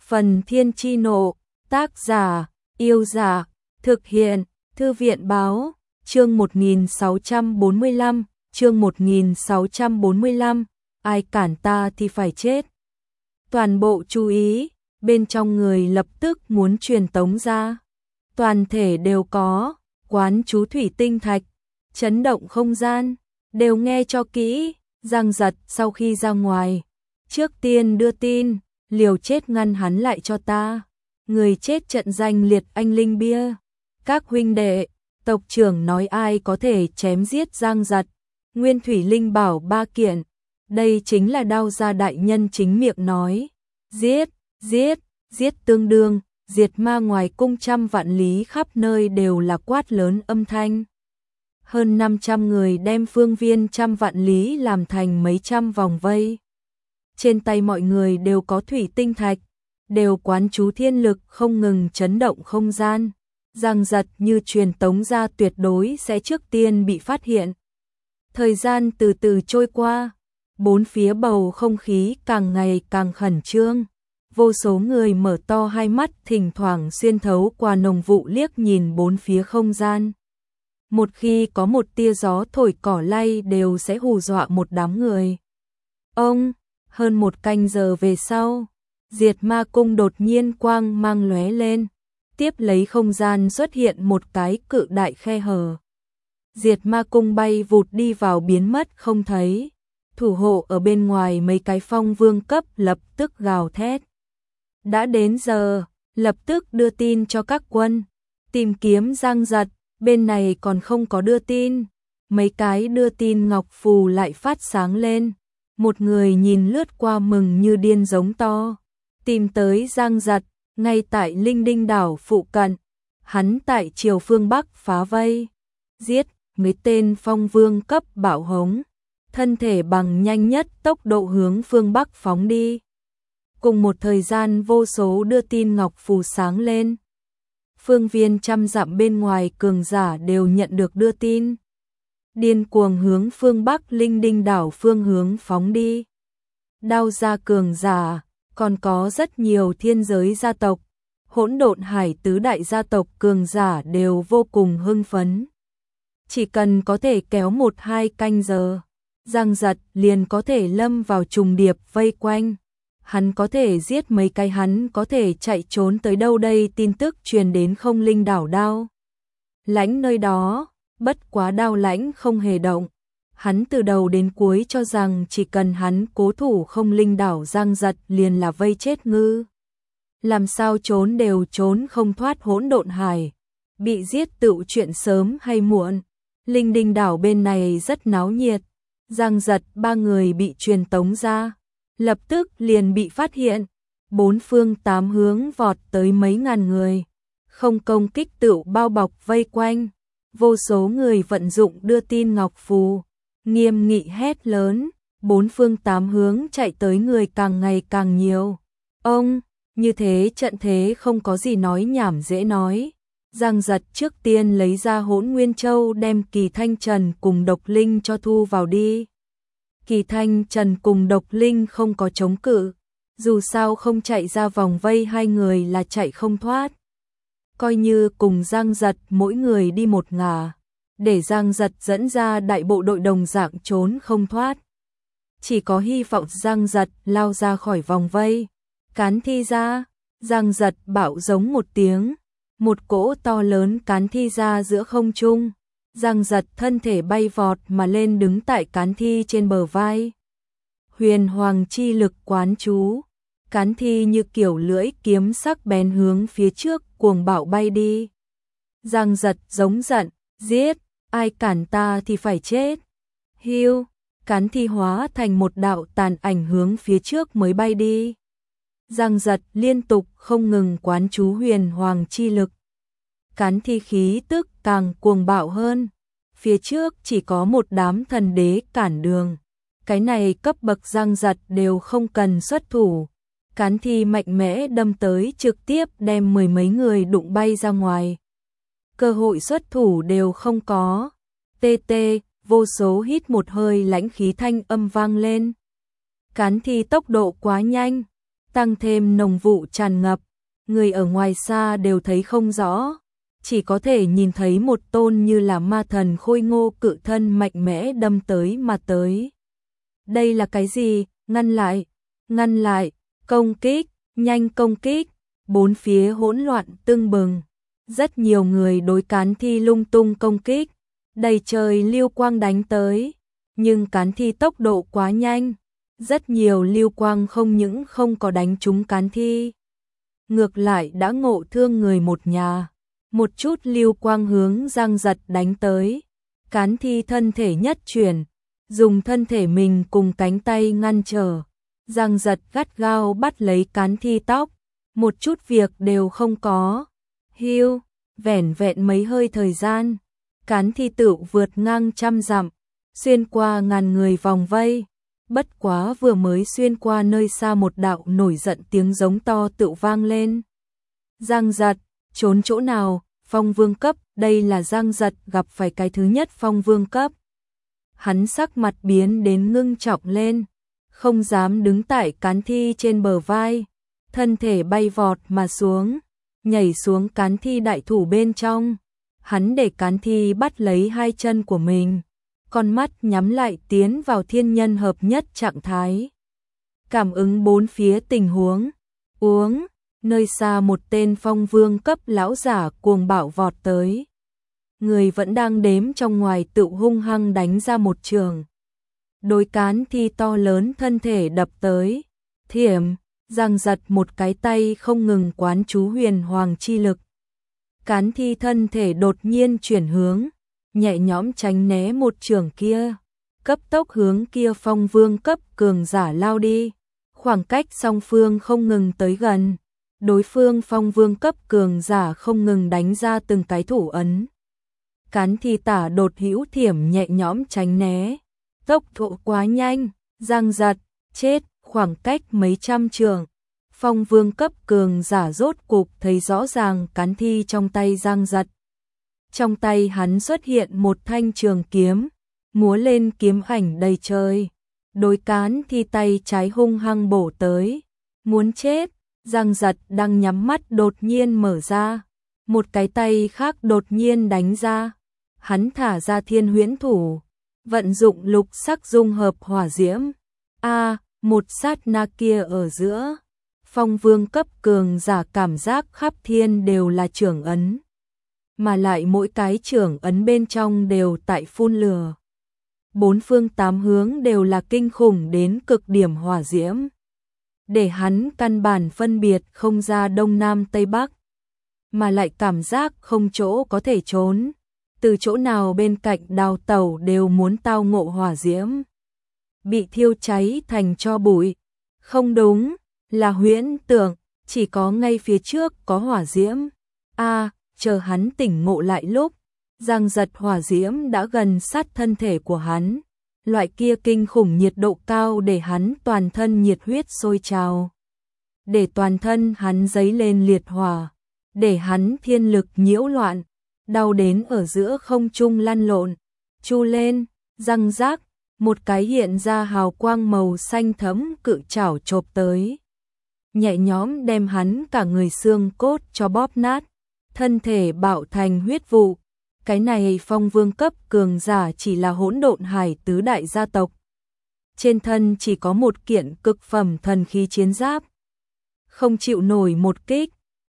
Phần Thiên Chi Nộ, tác giả, Yêu Giả, thực hiện, Thư viện Báo, chương 1645, chương 1645, ai cản ta thì phải chết. Toàn bộ chú ý, bên trong người lập tức muốn truyền tống ra. Toàn thể đều có, quán chú thủy tinh thạch, chấn động không gian, đều nghe cho kỹ, Giang Giật sau khi ra ngoài. Trước tiên đưa tin, liều chết ngăn hắn lại cho ta. Người chết trận danh liệt anh linh bia. Các huynh đệ, tộc trưởng nói ai có thể chém giết Giang Giật. Nguyên thủy linh bảo 3 kiện. Đây chính là Đao Gia đại nhân chính miệng nói. Giết, giết, giết tương đương, diệt ma ngoài cung trăm vạn lý khắp nơi đều là quát lớn âm thanh. Hơn 500 người đem phương viên trăm vạn lý làm thành mấy trăm vòng vây. Trên tay mọi người đều có thủy tinh thạch, đều quán chú thiên lực không ngừng chấn động không gian. Giang Giật như truyền tống ra tuyệt đối sẽ trước tiên bị phát hiện. Thời gian từ từ trôi qua, bốn phía bầu không khí càng ngày càng khẩn trương. Vô số người mở to hai mắt thỉnh thoảng xuyên thấu qua nồng vụ liếc nhìn bốn phía không gian. Một khi có một tia gió thổi cỏ lay đều sẽ hù dọa một đám người. Hơn một canh giờ về sau, Diệt Ma Cung đột nhiên quang mang lóe lên, tiếp lấy không gian xuất hiện một cái cự đại khe hở. Diệt Ma Cung bay vụt đi vào biến mất không thấy. Thủ hộ ở bên ngoài mấy cái phong vương cấp lập tức gào thét. Đã đến giờ, lập tức đưa tin cho các quân, tìm kiếm Giang Giật, bên này còn không có đưa tin. Mấy cái đưa tin ngọc phù lại phát sáng lên. Một người nhìn lướt qua mừng như điên giống to. Tìm tới Giang Giật, ngay tại Linh Đinh đảo phụ cận. Hắn tại chiều phương Bắc phá vây. Giết, mấy tên phong vương cấp bạo hống. Thân thể bằng nhanh nhất tốc độ hướng phương Bắc phóng đi. Cùng một thời gian vô số đưa tin ngọc phù sáng lên. Phương viên trăm dặm bên ngoài cường giả đều nhận được đưa tin. Điên cuồng hướng phương Bắc Linh Đinh đảo phương hướng phóng đi. Đao gia cường giả, còn có rất nhiều thiên giới gia tộc, Hỗn Độn Hải tứ đại gia tộc cường giả đều vô cùng hưng phấn. Chỉ cần có thể kéo 1-2 canh giờ, Giang Giật liền có thể lâm vào trùng điệp vây quanh. Hắn có thể giết mấy cái, hắn có thể chạy trốn tới đâu đây. Tin tức truyền đến Không Linh đảo Đao Lãnh nơi đó, bất quá Đao Lãnh không hề động. Hắn từ đầu đến cuối cho rằng chỉ cần hắn cố thủ Không Linh đảo, Giang Giật liền là vây chết ngư. Làm sao trốn đều trốn không thoát Hỗn Độn Hải. Bị giết tựu chuyện sớm hay muộn. Linh Đinh đảo bên này rất náo nhiệt. Giang Giật 3 người bị truyền tống ra, lập tức liền bị phát hiện. 4 phương 8 hướng vọt tới mấy ngàn người, không công kích tựu bao bọc vây quanh. Vô số người vận dụng đưa tin ngọc phù, nghiêm nghị hét lớn. 4 phương 8 hướng chạy tới người càng ngày càng nhiều. Như thế trận thế không có gì nói nhảm dễ nói. Giang Giật trước tiên lấy ra Hỗn Nguyên Châu đem Kỳ Thanh Trần cùng Độc Linh cho thu vào đi. Kỳ Thanh Trần cùng Độc Linh không có chống cự, dù sao không chạy ra vòng vây hai người là chạy không thoát. Coi như cùng Giang Giật mỗi người đi một ngả, để Giang Giật dẫn ra đại bộ đội đồng dạng trốn không thoát. Chỉ có hy vọng Giang Giật lao ra khỏi vòng vây. Cán thi ra, Giang Giật bạo giống một tiếng, một cỗ to lớn cán thi ra giữa không trung. Giang Giật thân thể bay vọt mà lên đứng tại cán thi trên bờ vai. Huyền hoàng chi lực quán chú, cán thi như kiểu lưỡi kiếm sắc bén hướng phía trước cuồng bạo bay đi. Giang Giật giống giận, giết, ai cản ta thì phải chết. Hiu, cán thi hóa thành một đạo tàn ảnh hướng phía trước mới bay đi. Giang Giật liên tục không ngừng quán chú huyền hoàng chi lực. Cán thi khí tức càng cuồng bạo hơn. Phía trước chỉ có một đám thần đế cản đường. Cái này cấp bậc Giang Giật đều không cần xuất thủ. Cán thi mạnh mẽ đâm tới trực tiếp đem 10 mấy người đụng bay ra ngoài. Cơ hội xuất thủ đều không có. Vô số hít một hơi lãnh khí thanh âm vang lên. Cán thi tốc độ quá nhanh. tăng thêm nồng vụ tràn ngập, người ở ngoài xa đều thấy không rõ, chỉ có thể nhìn thấy một tôn như là ma thần khôi ngô cự thân mạnh mẽ đâm tới mà tới. Đây là cái gì? Ngăn lại, công kích, nhanh công kích, bốn phía hỗn loạn tưng bừng. Rất nhiều người đối Cán Thi lung tung công kích, đầy trời lưu quang đánh tới, nhưng Cán Thi tốc độ quá nhanh, rất nhiều lưu quang không những không có đánh trúng Cán Thi, ngược lại đã ngộ thương người một nhà. Một chút lưu quang hướng Giang Giật đánh tới, Cán Thi thân thể nhất chuyển, dùng thân thể mình cùng cánh tay ngăn trở. Giang Giật gắt gao bắt lấy Cán Thi tóc, một chút việc đều không có. Hưu, vẻn vẹn mấy hơi thời gian, Cán Thi tự vượt ngang 100 dặm, xuyên qua ngàn người vòng vây. Bất quá vừa mới xuyên qua nơi xa, một đạo nổi giận tiếng giống to tự vang lên. Giang Giật, trốn chỗ nào? Phong vương cấp. Đây là Giang Giật gặp phải cái thứ nhất phong vương cấp. Hắn sắc mặt biến đến ngưng trọng lên, không dám đứng tại Cán Thi trên bờ vai, thân thể bay vọt mà xuống, nhảy xuống Cán Thi đại thủ bên trong. Hắn để Cán Thi bắt lấy hai chân của mình, con mắt nhắm lại tiến vào thiên nhân hợp nhất trạng thái. Cảm ứng bốn phía tình huống, nơi xa một tên phong vương cấp lão giả cuồng bạo vọt tới. Người vẫn đang đếm trong ngoài tự hung hăng đánh ra một trường. Đối Cán Thi to lớn thân thể đập tới, thiểm, Giang Giật một cái tay không ngừng quán chú huyền hoàng chi lực. Cán Thi thân thể đột nhiên chuyển hướng, nhẹ nhõm tránh né một trường kia, cấp tốc hướng kia phong vương cấp cường giả lao đi. Khoảng cách song phương không ngừng tới gần, đối phương phong vương cấp cường giả không ngừng đánh ra từng cái thủ ấn. Cán Thi tả đột hữu thiểm nhẹ nhõm tránh né, tốc độ quá nhanh. Giang Giật chết, khoảng cách mấy trăm trường. Phong vương cấp cường giả rốt cục thấy rõ ràng Cán Thi trong tay Giang Giật. Trong tay hắn xuất hiện một thanh trường kiếm, múa lên kiếm ảnh đầy trời. Đối Cán Thi tay trái hung hăng bổ tới, muốn chết. Giang Giật đang nhắm mắt đột nhiên mở ra, một cái tay khác đột nhiên đánh ra. Hắn thả ra thiên huyễn thủ, vận dụng lục sắc dung hợp hỏa diễm. Một sát na kia ở giữa, phong vương cấp cường giả cảm giác khắp thiên đều là trưởng ấn, mà lại mỗi cái trưởng ấn bên trong đều tại phun lửa. Bốn phương tám hướng đều là kinh khủng đến cực điểm hỏa diễm, để hắn căn bản phân biệt không ra đông nam tây bắc, mà lại cảm giác không chỗ có thể trốn, từ chỗ nào bên cạnh đào tẩu đều muốn tao ngộ hỏa diễm, bị thiêu cháy thành tro bụi. Không đúng, là huyễn tưởng, chỉ có ngay phía trước có hỏa diễm. Chờ hắn tỉnh ngộ lại lúc, Giang Giật hỏa diễm đã gần sát thân thể của hắn. Loại kia kinh khủng nhiệt độ cao để hắn toàn thân nhiệt huyết sôi trào, để toàn thân hắn dấy lên liệt hỏa, để hắn thiên lực nhiễu loạn, đau đến ở giữa không trung lăn lộn, chu lên. Răng rác, một cái hiện ra hào quang màu xanh thẫm cự trảo chộp tới, nhẹ nhõm đem hắn cả người xương cốt cho bóp nát, thân thể bạo thành huyết vụ. Cái này phong vương cấp cường giả chỉ là hỗn độn hải tứ đại gia tộc, trên thân chỉ có một kiện cực phẩm thần khí chiến giáp, không chịu nổi một kích.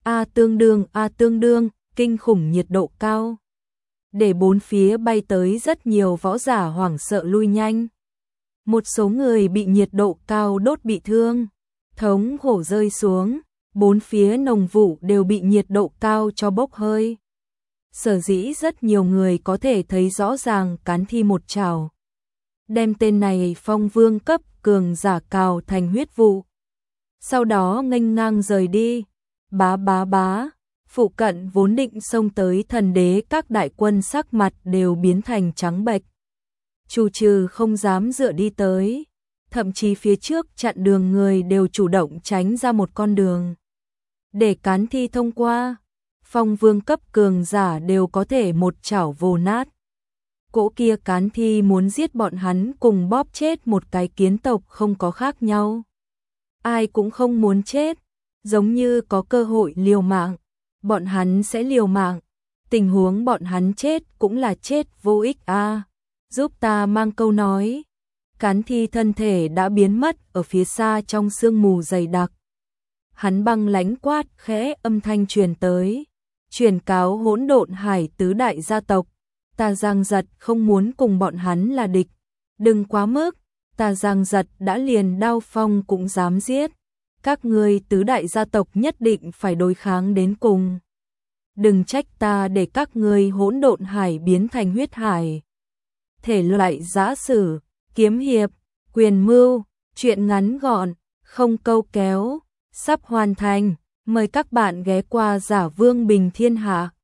Tương đương, kinh khủng nhiệt độ cao, để bốn phía bay tới rất nhiều võ giả hoảng sợ lui nhanh. Một số người bị nhiệt độ cao đốt bị thương, thống khổ rơi xuống, bốn phía nồng vụ đều bị nhiệt độ cao cho bốc hơi. Sở dĩ rất nhiều người có thể thấy rõ ràng Cán Thi một trảo, đem tên này phong vương cấp cường giả cào thành huyết vụ, sau đó nghênh ngang rời đi. Bá, phụ cận vốn định xông tới thần đế các đại quân sắc mặt đều biến thành trắng bệch, trù trừ không dám dựa đi tới, thậm chí phía trước chặn đường người đều chủ động tránh ra một con đường, để Cán Thi thông qua. Phong vương cấp cường giả đều có thể một chảo vồ nát. Cỗ kia Cán Thi muốn giết bọn hắn cùng bóp chết một cái kiến tộc không có khác nhau. ai cũng không muốn chết, giống như có cơ hội liều mạng, bọn hắn sẽ liều mạng, tình huống bọn hắn chết cũng là chết vô ích a. Giúp ta mang câu nói. Cán Thi thân thể đã biến mất ở phía xa trong sương mù dày đặc. Hắn băng lãnh quát khẽ, âm thanh truyền tới, truyền cáo Hỗn Độn Hải tứ đại gia tộc, ta Giang Giật không muốn cùng bọn hắn là địch, đừng quá mức, ta Giang Giật đã liền đao phong cũng dám giết, các ngươi tứ đại gia tộc nhất định phải đối kháng đến cùng. Đừng trách ta để các ngươi Hỗn Độn Hải biến thành huyết hải. Thể loại giã sử, kiếm hiệp, quyền mưu, truyện ngắn gọn, không câu kéo, sắp hoàn thành, mời các bạn ghé qua Giả Vương Bình Thiên Hạ.